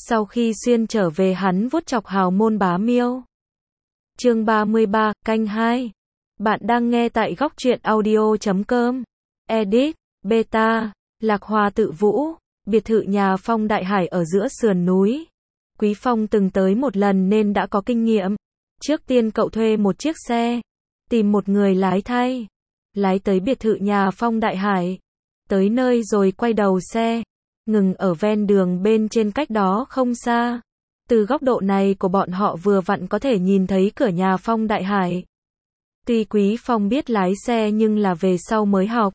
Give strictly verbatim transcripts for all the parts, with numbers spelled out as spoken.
Sau khi xuyên trở về hắn vuốt chọc hào môn bá miêu. Chương ba mươi ba, canh hai. Bạn đang nghe tại góc truyện audio chấm com. Edit, Beta, Lạc Hoa Tự Vũ, biệt thự nhà Phong Đại Hải ở giữa sườn núi. Quý Phong từng tới một lần nên đã có kinh nghiệm. Trước tiên cậu thuê một chiếc xe, tìm một người lái thay, lái tới biệt thự nhà Phong Đại Hải. Tới nơi rồi quay đầu xe, ngừng ở ven đường bên trên cách đó không xa. Từ góc độ này của bọn họ vừa vặn có thể nhìn thấy cửa nhà Phong Đại Hải. Tuy Quý Phong biết lái xe nhưng là về sau mới học.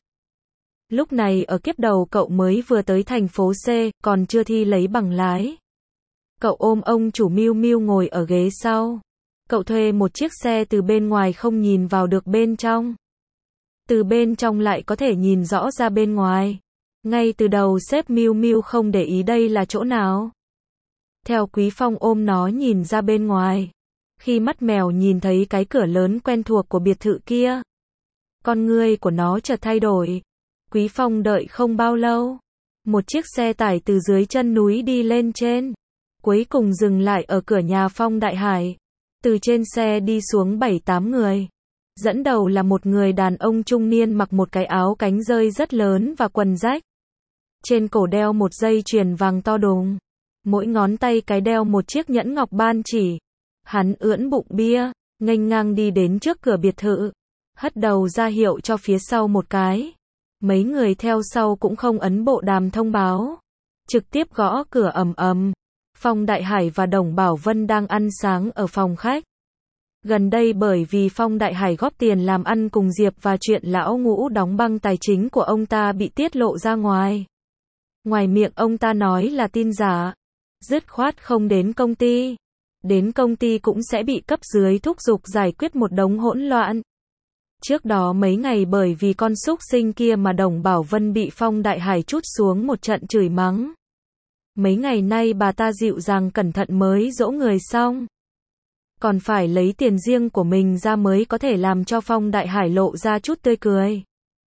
Lúc này ở kiếp đầu cậu mới vừa tới thành phố C, còn chưa thi lấy bằng lái. Cậu ôm ông chủ Miu Miu ngồi ở ghế sau. Cậu thuê một chiếc xe từ bên ngoài không nhìn vào được bên trong. Từ bên trong lại có thể nhìn rõ ra bên ngoài. Ngay từ đầu sếp Miu Miu không để ý đây là chỗ nào. Theo Quý Phong ôm nó nhìn ra bên ngoài. Khi mắt mèo nhìn thấy cái cửa lớn quen thuộc của biệt thự kia, con ngươi của nó chợt thay đổi. Quý Phong đợi không bao lâu, một chiếc xe tải từ dưới chân núi đi lên trên, cuối cùng dừng lại ở cửa nhà Phong Đại Hải. Từ trên xe đi xuống bảy tám người. Dẫn đầu là một người đàn ông trung niên mặc một cái áo cánh rơi rất lớn và quần rách. Trên cổ đeo một dây chuyền vàng to đùng. Mỗi ngón tay cái đeo một chiếc nhẫn ngọc ban chỉ. Hắn ưỡn bụng bia, nghênh ngang đi đến trước cửa biệt thự, hất đầu ra hiệu cho phía sau một cái. Mấy người theo sau cũng không ấn bộ đàm thông báo, trực tiếp gõ cửa ầm ầm. Phong Đại Hải và Đồng Bảo Vân đang ăn sáng ở phòng khách. Gần đây bởi vì Phong Đại Hải góp tiền làm ăn cùng Diệp và chuyện lão Ngũ đóng băng tài chính của ông ta bị tiết lộ ra ngoài. Ngoài miệng ông ta nói là tin giả, dứt khoát không đến công ty. Đến công ty cũng sẽ bị cấp dưới thúc giục giải quyết một đống hỗn loạn. Trước đó mấy ngày bởi vì con súc sinh kia mà Đồng Bảo Vân bị Phong Đại Hải trút xuống một trận chửi mắng. Mấy ngày nay bà ta dịu dàng cẩn thận mới dỗ người xong. Còn phải lấy tiền riêng của mình ra mới có thể làm cho Phong Đại Hải lộ ra chút tươi cười.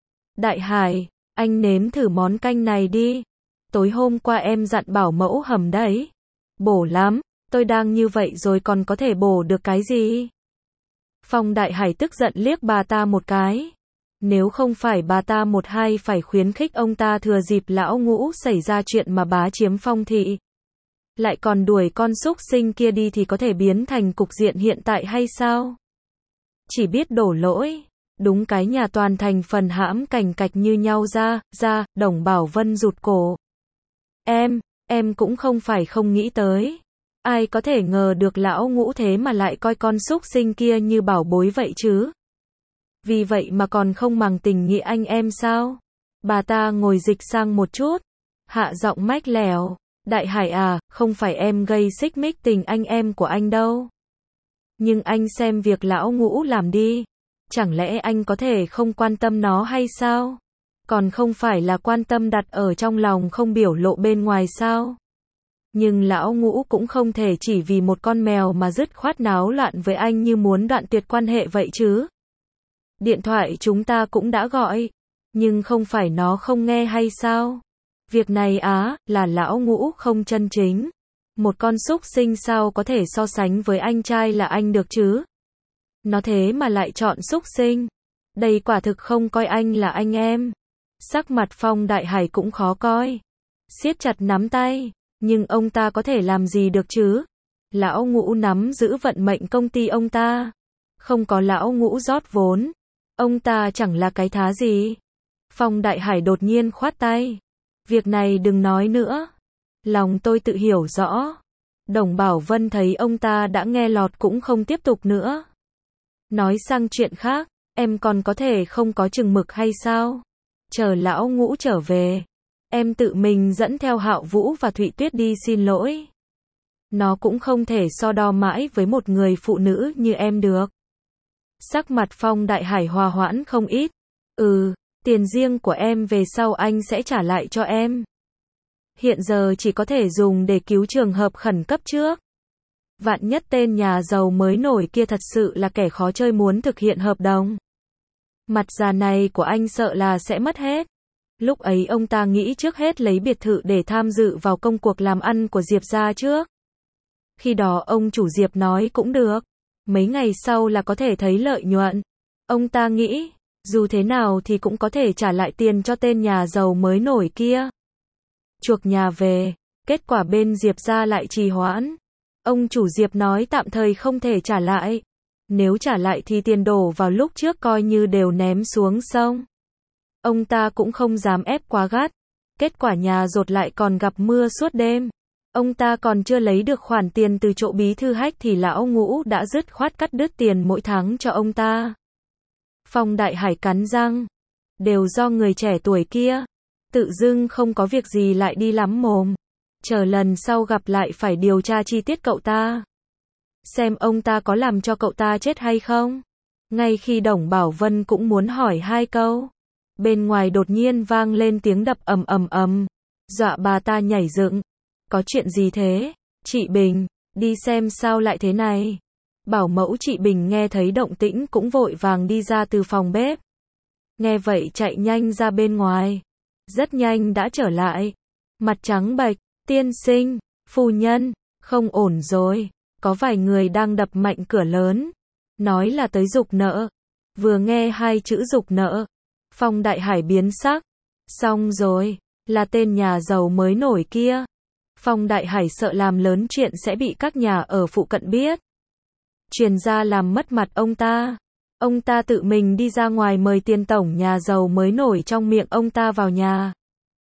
Đại Hải, anh nếm thử món canh này đi. Tối hôm qua em dặn bảo mẫu hầm đấy. Bổ lắm, tôi đang như vậy rồi còn có thể bổ được cái gì? Phong Đại Hải tức giận liếc bà ta một cái. Nếu không phải bà ta một hai phải khuyến khích ông ta thừa dịp lão Ngũ xảy ra chuyện mà bá chiếm Phong thị, lại còn đuổi con súc sinh kia đi thì có thể biến thành cục diện hiện tại hay sao? Chỉ biết đổ lỗi. Đúng cái nhà toàn thành phần hãm cành cạch như nhau ra, ra, Đồng Bảo Vân rụt cổ. Em, em cũng không phải không nghĩ tới. Ai có thể ngờ được lão Ngũ thế mà lại coi con súc sinh kia như bảo bối vậy chứ? Vì vậy mà còn không màng tình nghĩa anh em sao? Bà ta ngồi dịch sang một chút, hạ giọng mách lẻo. Đại Hải à, không phải em gây xích mích tình anh em của anh đâu. Nhưng anh xem việc lão Ngũ làm đi. Chẳng lẽ anh có thể không quan tâm nó hay sao? Còn không phải là quan tâm đặt ở trong lòng không biểu lộ bên ngoài sao? Nhưng lão Ngũ cũng không thể chỉ vì một con mèo mà dứt khoát náo loạn với anh như muốn đoạn tuyệt quan hệ vậy chứ. Điện thoại chúng ta cũng đã gọi, nhưng không phải nó không nghe hay sao? Việc này á, là lão Ngũ không chân chính. Một con súc sinh sao có thể so sánh với anh trai là anh được chứ? Nó thế mà lại chọn súc sinh. Đây quả thực không coi anh là anh em. Sắc mặt Phong Đại Hải cũng khó coi. Siết chặt nắm tay. Nhưng ông ta có thể làm gì được chứ? Lão Ngũ nắm giữ vận mệnh công ty ông ta. Không có lão Ngũ rót vốn, ông ta chẳng là cái thá gì. Phong Đại Hải đột nhiên khoát tay. Việc này đừng nói nữa. Lòng tôi tự hiểu rõ. Đồng Bảo Vân thấy ông ta đã nghe lọt cũng không tiếp tục nữa. Nói sang chuyện khác, em còn có thể không có chừng mực hay sao? Chờ lão Ngũ trở về, em tự mình dẫn theo Hạo Vũ và Thụy Tuyết đi xin lỗi. Nó cũng không thể so đo mãi với một người phụ nữ như em được. Sắc mặt Phong Đại Hải hòa hoãn không ít. Ừ, tiền riêng của em về sau anh sẽ trả lại cho em. Hiện giờ chỉ có thể dùng để cứu trường hợp khẩn cấp trước. Vạn nhất tên nhà giàu mới nổi kia thật sự là kẻ khó chơi muốn thực hiện hợp đồng. Mặt già này của anh sợ là sẽ mất hết. Lúc ấy ông ta nghĩ trước hết lấy biệt thự để tham dự vào công cuộc làm ăn của Diệp gia trước. Khi đó ông chủ Diệp nói cũng được, mấy ngày sau là có thể thấy lợi nhuận. Ông ta nghĩ, dù thế nào thì cũng có thể trả lại tiền cho tên nhà giàu mới nổi kia. Chuộc nhà về, kết quả bên Diệp gia lại trì hoãn. Ông chủ Diệp nói tạm thời không thể trả lại. Nếu trả lại thì tiền đổ vào lúc trước coi như đều ném xuống sông. Ông ta cũng không dám ép quá gắt. Kết quả nhà dột lại còn gặp mưa suốt đêm. Ông ta còn chưa lấy được khoản tiền từ chỗ bí thư Hách thì lão Ngũ đã dứt khoát cắt đứt tiền mỗi tháng cho ông ta. Phong Đại Hải cắn răng. Đều do người trẻ tuổi kia. Tự dưng không có việc gì lại đi lắm mồm. Chờ lần sau gặp lại phải điều tra chi tiết cậu ta. Xem ông ta có làm cho cậu ta chết hay không. Ngay khi Đồng Bảo Vân cũng muốn hỏi hai câu. Bên ngoài đột nhiên vang lên tiếng đập ầm ầm ầm. Dọa bà ta nhảy dựng. Có chuyện gì thế? Chị Bình, đi xem sao lại thế này. Bảo mẫu chị Bình nghe thấy động tĩnh cũng vội vàng đi ra từ phòng bếp. Nghe vậy chạy nhanh ra bên ngoài. Rất nhanh đã trở lại. Mặt trắng bệch, tiên sinh, phu nhân, không ổn rồi. Có vài người đang đập mạnh cửa lớn. Nói là tới giục nợ. Vừa nghe hai chữ giục nợ. Phong Đại Hải biến sắc. Xong rồi, là tên nhà giàu mới nổi kia. Phong Đại Hải sợ làm lớn chuyện sẽ bị các nhà ở phụ cận biết. Truyền ra làm mất mặt ông ta. Ông ta tự mình đi ra ngoài mời tiền tổng nhà giàu mới nổi trong miệng ông ta vào nhà.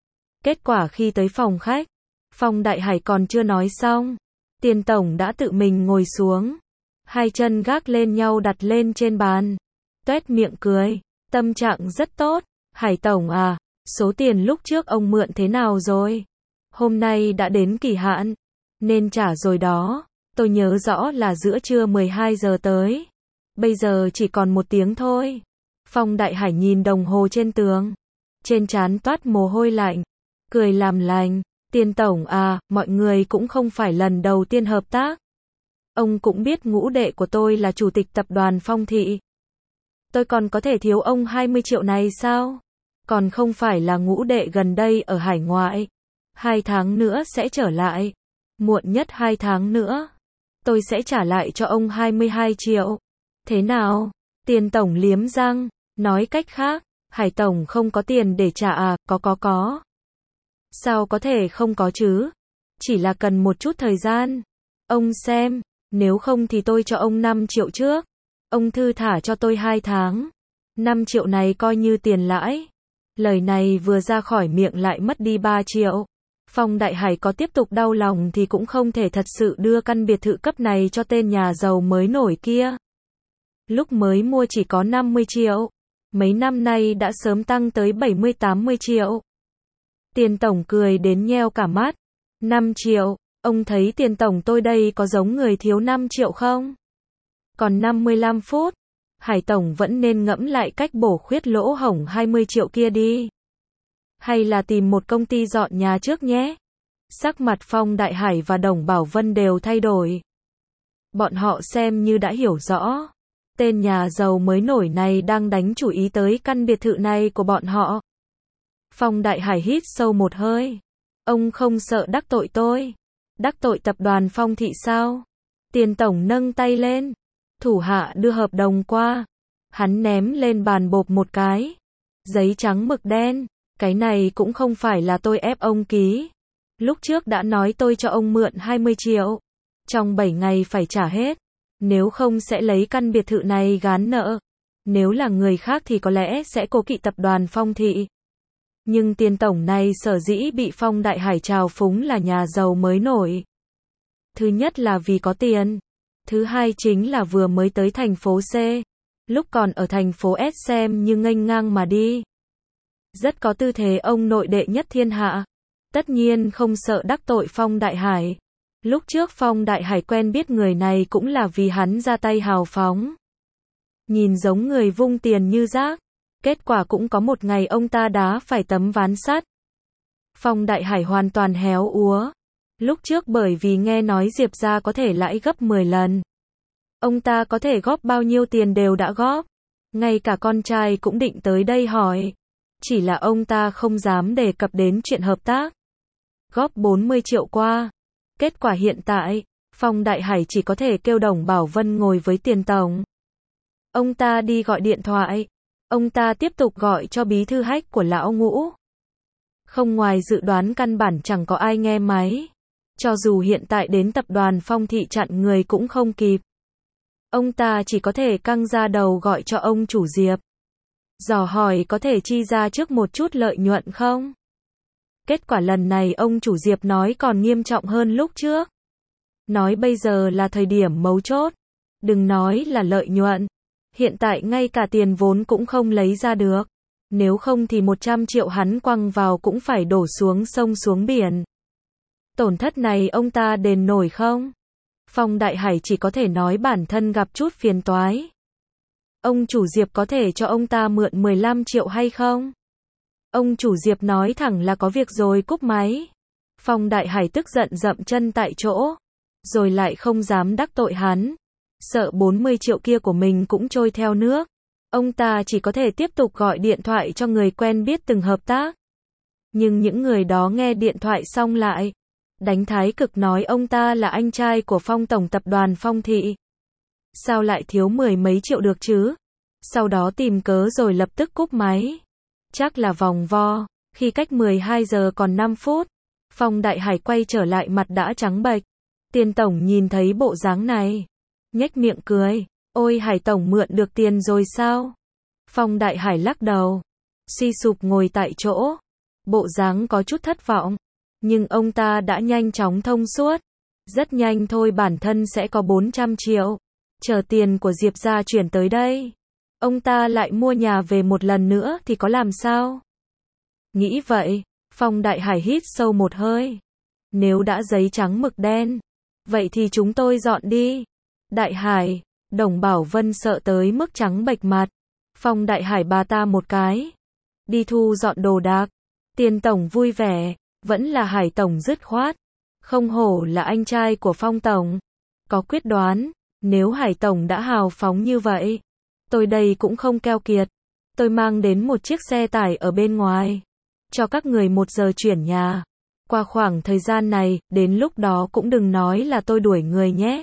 Kết quả khi tới phòng khách, Phong Đại Hải còn chưa nói xong. Tiền tổng đã tự mình ngồi xuống. Hai chân gác lên nhau đặt lên trên bàn. Tuét miệng cười. Tâm trạng rất tốt. Hải tổng à, số tiền lúc trước ông mượn thế nào rồi? Hôm nay đã đến kỳ hạn. Nên trả rồi đó. Tôi nhớ rõ là giữa trưa mười hai giờ tới. Bây giờ chỉ còn một tiếng thôi. Phong Đại Hải nhìn đồng hồ trên tường. Trên trán toát mồ hôi lạnh. Cười làm lành. Tiền tổng à, mọi người cũng không phải lần đầu tiên hợp tác. Ông cũng biết ngũ đệ của tôi là chủ tịch tập đoàn Phong Thị. Tôi còn có thể thiếu ông hai mươi triệu này sao? Còn không phải là ngũ đệ gần đây ở hải ngoại. Hai tháng nữa sẽ trở lại. Muộn nhất hai tháng nữa. Tôi sẽ trả lại cho ông hai mươi hai triệu. Thế nào? Tiền tổng liếm răng. Nói cách khác, Hải tổng không có tiền để trả à? Có có có. Sao có thể không có chứ? Chỉ là cần một chút thời gian. Ông xem, nếu không thì tôi cho ông năm triệu trước. Ông thư thả cho tôi hai tháng. năm triệu này coi như tiền lãi. Lời này vừa ra khỏi miệng lại mất đi ba triệu. Phong Đại Hải có tiếp tục đau lòng thì cũng không thể thật sự đưa căn biệt thự cấp này cho tên nhà giàu mới nổi kia. Lúc mới mua chỉ có năm mươi triệu. Mấy năm nay đã sớm tăng tới bảy mươi tám mươi triệu. Tiền tổng cười đến nheo cả mắt. năm triệu, ông thấy tiền tổng tôi đây có giống người thiếu năm triệu không? Còn năm mươi lăm phút, Hải tổng vẫn nên ngẫm lại cách bổ khuyết lỗ hổng hai mươi triệu kia đi. Hay là tìm một công ty dọn nhà trước nhé. Sắc mặt Phong Đại Hải và Đồng Bảo Vân đều thay đổi. Bọn họ xem như đã hiểu rõ. Tên nhà giàu mới nổi này đang đánh chủ ý tới căn biệt thự này của bọn họ. Phong Đại Hải hít sâu một hơi. Ông không sợ đắc tội tôi. Đắc tội tập đoàn Phong Thị sao? Tiền tổng nâng tay lên. Thủ hạ đưa hợp đồng qua. Hắn ném lên bàn bộp một cái. Giấy trắng mực đen. Cái này cũng không phải là tôi ép ông ký. Lúc trước đã nói tôi cho ông mượn hai mươi triệu. Trong bảy ngày phải trả hết. Nếu không sẽ lấy căn biệt thự này gán nợ. Nếu là người khác thì có lẽ sẽ cố kỵ tập đoàn Phong Thị. Nhưng tiền tổng này sở dĩ bị Phong Đại Hải trào phúng là nhà giàu mới nổi. Thứ nhất là vì có tiền. Thứ hai chính là vừa mới tới thành phố C. Lúc còn ở thành phố S xem như nghênh ngang mà đi. Rất có tư thế ông nội đệ nhất thiên hạ. Tất nhiên không sợ đắc tội Phong Đại Hải. Lúc trước Phong Đại Hải quen biết người này cũng là vì hắn ra tay hào phóng. Nhìn giống người vung tiền như rác. Kết quả cũng có một ngày ông ta đá phải tấm ván sắt. Phong Đại Hải hoàn toàn héo úa. Lúc trước bởi vì nghe nói Diệp gia có thể lãi gấp mười lần. Ông ta có thể góp bao nhiêu tiền đều đã góp. Ngay cả con trai cũng định tới đây hỏi. Chỉ là ông ta không dám đề cập đến chuyện hợp tác. Góp bốn mươi triệu qua. Kết quả hiện tại, Phong Đại Hải chỉ có thể kêu Đồng Bảo Vân ngồi với Tiền tổng. Ông ta đi gọi điện thoại. Ông ta tiếp tục gọi cho bí thư Hách của lão Ngũ. Không ngoài dự đoán căn bản chẳng có ai nghe máy. Cho dù hiện tại đến tập đoàn Phong Thị chặn người cũng không kịp. Ông ta chỉ có thể căng ra đầu gọi cho ông chủ Diệp. Dò hỏi có thể chi ra trước một chút lợi nhuận không? Kết quả lần này ông chủ Diệp nói còn nghiêm trọng hơn lúc trước. Nói bây giờ là thời điểm mấu chốt. Đừng nói là lợi nhuận. Hiện tại ngay cả tiền vốn cũng không lấy ra được. Nếu không thì một trăm triệu hắn quăng vào cũng phải đổ xuống sông xuống biển. Tổn thất này ông ta đền nổi không? Phong Đại Hải chỉ có thể nói bản thân gặp chút phiền toái. Ông chủ Diệp có thể cho ông ta mượn mười lăm triệu hay không? Ông chủ Diệp nói thẳng là có việc rồi cúp máy. Phong Đại Hải tức giận dậm chân tại chỗ. Rồi lại không dám đắc tội hắn. Sợ bốn mươi triệu kia của mình cũng trôi theo nước. Ông ta chỉ có thể tiếp tục gọi điện thoại cho người quen biết từng hợp tác. Nhưng những người đó nghe điện thoại xong lại đánh thái cực nói ông ta là anh trai của Phong tổng tập đoàn Phong Thị. Sao lại thiếu mười mấy triệu được chứ? Sau đó tìm cớ rồi lập tức cúp máy. Chắc là vòng vo. Khi cách mười hai giờ còn năm phút, Phong Đại Hải quay trở lại mặt đã trắng bệch. Tiền tổng nhìn thấy bộ dáng này, nhếch miệng cười. Ôi Hải tổng mượn được tiền rồi sao? Phong Đại Hải lắc đầu, suy sụp ngồi tại chỗ. Bộ dáng có chút thất vọng. Nhưng ông ta đã nhanh chóng thông suốt. Rất nhanh thôi bản thân sẽ có bốn trăm triệu. Chờ tiền của Diệp gia chuyển tới đây. Ông ta lại mua nhà về một lần nữa thì có làm sao? Nghĩ vậy, Phong Đại Hải hít sâu một hơi. Nếu đã giấy trắng mực đen, vậy thì chúng tôi dọn đi. Đại Hải, Đồng Bảo Vân sợ tới mức trắng bệch mặt. Phong Đại Hải bà ta một cái. Đi thu dọn đồ đạc. Tiền tổng vui vẻ, vẫn là Hải tổng dứt khoát. Không hổ là anh trai của Phong tổng. Có quyết đoán, nếu Hải tổng đã hào phóng như vậy, tôi đây cũng không keo kiệt. Tôi mang đến một chiếc xe tải ở bên ngoài. Cho các người một giờ chuyển nhà. Qua khoảng thời gian này, đến lúc đó cũng đừng nói là tôi đuổi người nhé.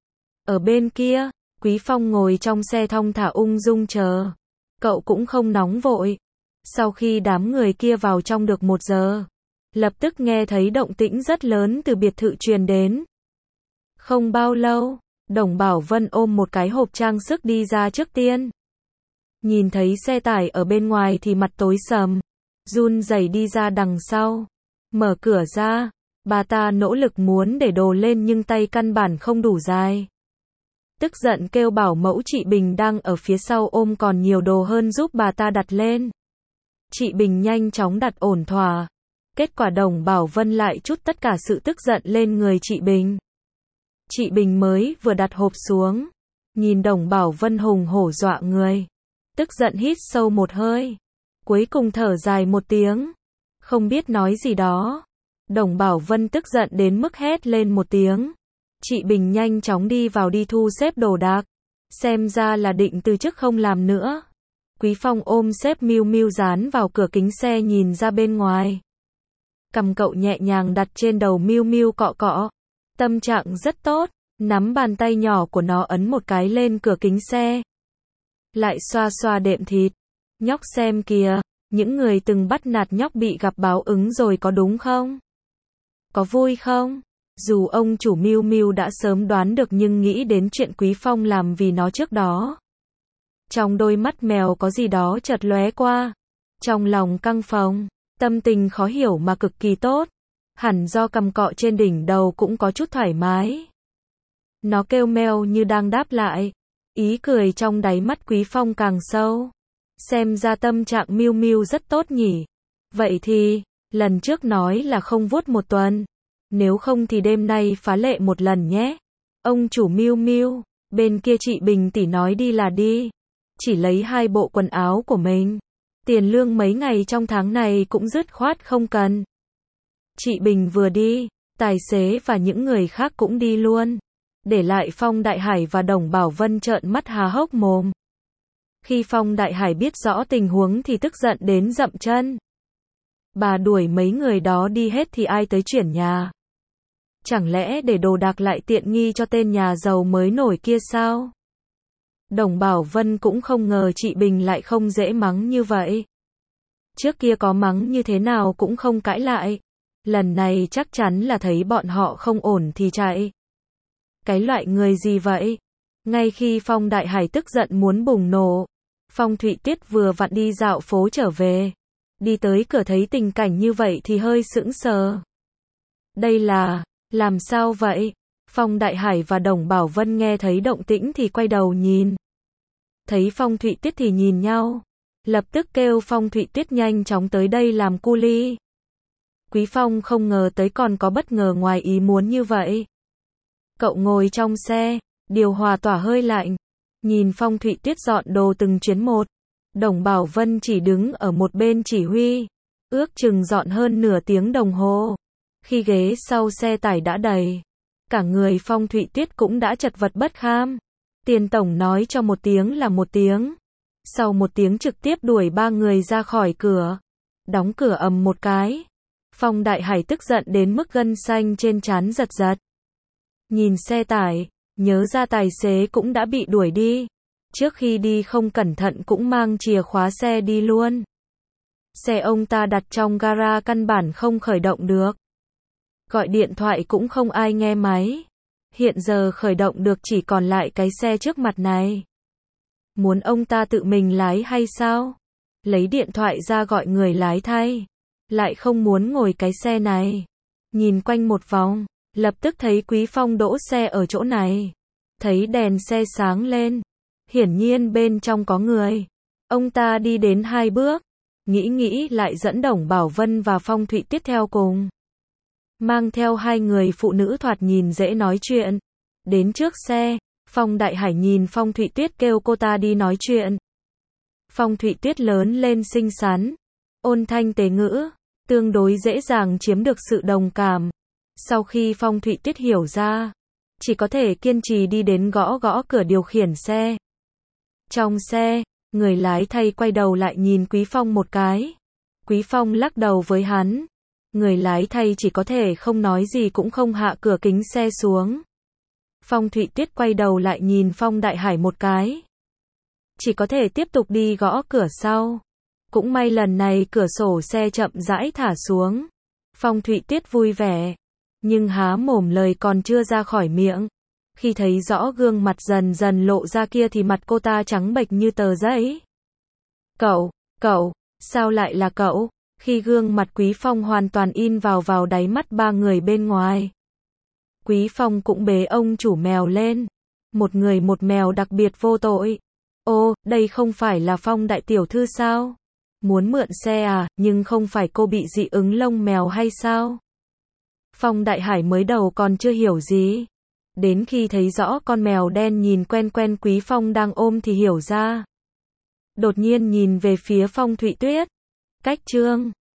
Ở bên kia, Quý Phong ngồi trong xe thong thả ung dung chờ. Cậu cũng không nóng vội. Sau khi đám người kia vào trong được một giờ, lập tức nghe thấy động tĩnh rất lớn từ biệt thự truyền đến. Không bao lâu, Đồng Bảo Vân ôm một cái hộp trang sức đi ra trước tiên. Nhìn thấy xe tải ở bên ngoài thì mặt tối sầm, run rẩy đi ra đằng sau. Mở cửa ra, bà ta nỗ lực muốn để đồ lên nhưng tay căn bản không đủ dài. Tức giận kêu bảo mẫu chị Bình đang ở phía sau ôm còn nhiều đồ hơn giúp bà ta đặt lên. Chị Bình nhanh chóng đặt ổn thỏa. Kết quả Đồng Bảo Vân lại trút tất cả sự tức giận lên người chị Bình. Chị Bình mới vừa đặt hộp xuống, nhìn Đồng Bảo Vân hùng hổ dọa người. Tức giận hít sâu một hơi. Cuối cùng thở dài một tiếng. Không biết nói gì đó. Đồng Bảo Vân tức giận đến mức hét lên một tiếng. Chị Bình nhanh chóng đi vào đi thu xếp đồ đạc. Xem ra là định từ chức không làm nữa. Quý Phong ôm xếp Miu Miu dán vào cửa kính xe nhìn ra bên ngoài. Cầm cậu nhẹ nhàng đặt trên đầu Miu Miu cọ cọ. Tâm trạng rất tốt, nắm bàn tay nhỏ của nó ấn một cái lên cửa kính xe. Lại xoa xoa đệm thịt. Nhóc xem kìa, những người từng bắt nạt nhóc bị gặp báo ứng rồi có đúng không? Có vui không? Dù ông chủ Miu Miu đã sớm đoán được nhưng nghĩ đến chuyện Quý Phong làm vì nó trước đó. Trong đôi mắt mèo có gì đó chợt lóe qua. Trong lòng căng phồng, tâm tình khó hiểu mà cực kỳ tốt. Hẳn do cầm cọ trên đỉnh đầu cũng có chút thoải mái. Nó kêu meo như đang đáp lại. Ý cười trong đáy mắt Quý Phong càng sâu. Xem ra tâm trạng Miu Miu rất tốt nhỉ. Vậy thì, lần trước nói là không vuốt một tuần. Nếu không thì đêm nay phá lệ một lần nhé. Ông chủ Miu Miu, bên kia chị Bình tỷ nói đi là đi. Chỉ lấy hai bộ quần áo của mình. Tiền lương mấy ngày trong tháng này cũng dứt khoát không cần. Chị Bình vừa đi, tài xế và những người khác cũng đi luôn. Để lại Phong Đại Hải và Đồng Bảo Vân trợn mắt há hốc mồm. Khi Phong Đại Hải biết rõ tình huống thì tức giận đến dậm chân. Bà đuổi mấy người đó đi hết thì ai tới chuyển nhà? Chẳng lẽ để đồ đạc lại tiện nghi cho tên nhà giàu mới nổi kia sao? Đồng Bảo Vân cũng không ngờ chị Bình lại không dễ mắng như vậy. Trước kia có mắng như thế nào cũng không cãi lại. Lần này chắc chắn là thấy bọn họ không ổn thì chạy. Cái loại người gì vậy? Ngay khi Phong Đại Hải tức giận muốn bùng nổ, Phong Thụy Tuyết vừa vặn đi dạo phố trở về. Đi tới cửa thấy tình cảnh như vậy thì hơi sững sờ. Đây là, làm sao vậy? Phong Đại Hải và Đồng Bảo Vân nghe thấy động tĩnh thì quay đầu nhìn. Thấy Phong Thụy Tuyết thì nhìn nhau. Lập tức kêu Phong Thụy Tuyết nhanh chóng tới đây làm cu ly. Quý Phong không ngờ tới còn có bất ngờ ngoài ý muốn như vậy. Cậu ngồi trong xe, điều hòa tỏa hơi lạnh. Nhìn Phong Thụy Tuyết dọn đồ từng chuyến một. Đồng Bảo Vân chỉ đứng ở một bên chỉ huy. Ước chừng dọn hơn nửa tiếng đồng hồ. Khi ghế sau xe tải đã đầy, cả người Phong Thụy Tuyết cũng đã chật vật bất kham. Tiền tổng nói cho một tiếng là một tiếng. Sau một tiếng trực tiếp đuổi ba người ra khỏi cửa. Đóng cửa ầm một cái. Phong Đại Hải tức giận đến mức gân xanh trên trán giật giật. Nhìn xe tải, nhớ ra tài xế cũng đã bị đuổi đi. Trước khi đi không cẩn thận cũng mang chìa khóa xe đi luôn. Xe ông ta đặt trong gara căn bản không khởi động được. Gọi điện thoại cũng không ai nghe máy. Hiện giờ khởi động được chỉ còn lại cái xe trước mặt này. Muốn ông ta tự mình lái hay sao? Lấy điện thoại ra gọi người lái thay. Lại không muốn ngồi cái xe này. Nhìn quanh một vòng, lập tức thấy Quý Phong đỗ xe ở chỗ này. Thấy đèn xe sáng lên. Hiển nhiên bên trong có người. Ông ta đi đến hai bước. Nghĩ nghĩ lại dẫn Đồng Bảo Vân và Phong Thụy Tuyết theo cùng. Mang theo hai người phụ nữ thoạt nhìn dễ nói chuyện. Đến trước xe, Phong Đại Hải nhìn Phong Thụy Tuyết kêu cô ta đi nói chuyện. Phong Thụy Tuyết lớn lên xinh xắn, ôn thanh tế ngữ, tương đối dễ dàng chiếm được sự đồng cảm. Sau khi Phong Thụy Tuyết hiểu ra, chỉ có thể kiên trì đi đến gõ gõ cửa điều khiển xe. Trong xe, người lái thay quay đầu lại nhìn Quý Phong một cái. Quý Phong lắc đầu với hắn. Người lái thay chỉ có thể không nói gì cũng không hạ cửa kính xe xuống. Phong Thụy Tuyết quay đầu lại nhìn Phong Đại Hải một cái. Chỉ có thể tiếp tục đi gõ cửa sau. Cũng may lần này cửa sổ xe chậm rãi thả xuống. Phong Thụy Tuyết vui vẻ. Nhưng há mồm lời còn chưa ra khỏi miệng. Khi thấy rõ gương mặt dần dần lộ ra kia thì mặt cô ta trắng bệch như tờ giấy. Cậu, cậu, sao lại là cậu? Khi gương mặt Quý Phong hoàn toàn in vào vào đáy mắt ba người bên ngoài. Quý Phong cũng bế ông chủ mèo lên. Một người một mèo đặc biệt vô tội. Ô, đây không phải là Phong đại tiểu thư sao? Muốn mượn xe à, nhưng không phải cô bị dị ứng lông mèo hay sao? Phong Đại Hải mới đầu còn chưa hiểu gì. Đến khi thấy rõ con mèo đen nhìn quen quen Quý Phong đang ôm thì hiểu ra. Đột nhiên nhìn về phía Phong Thụy Tuyết. Cách chương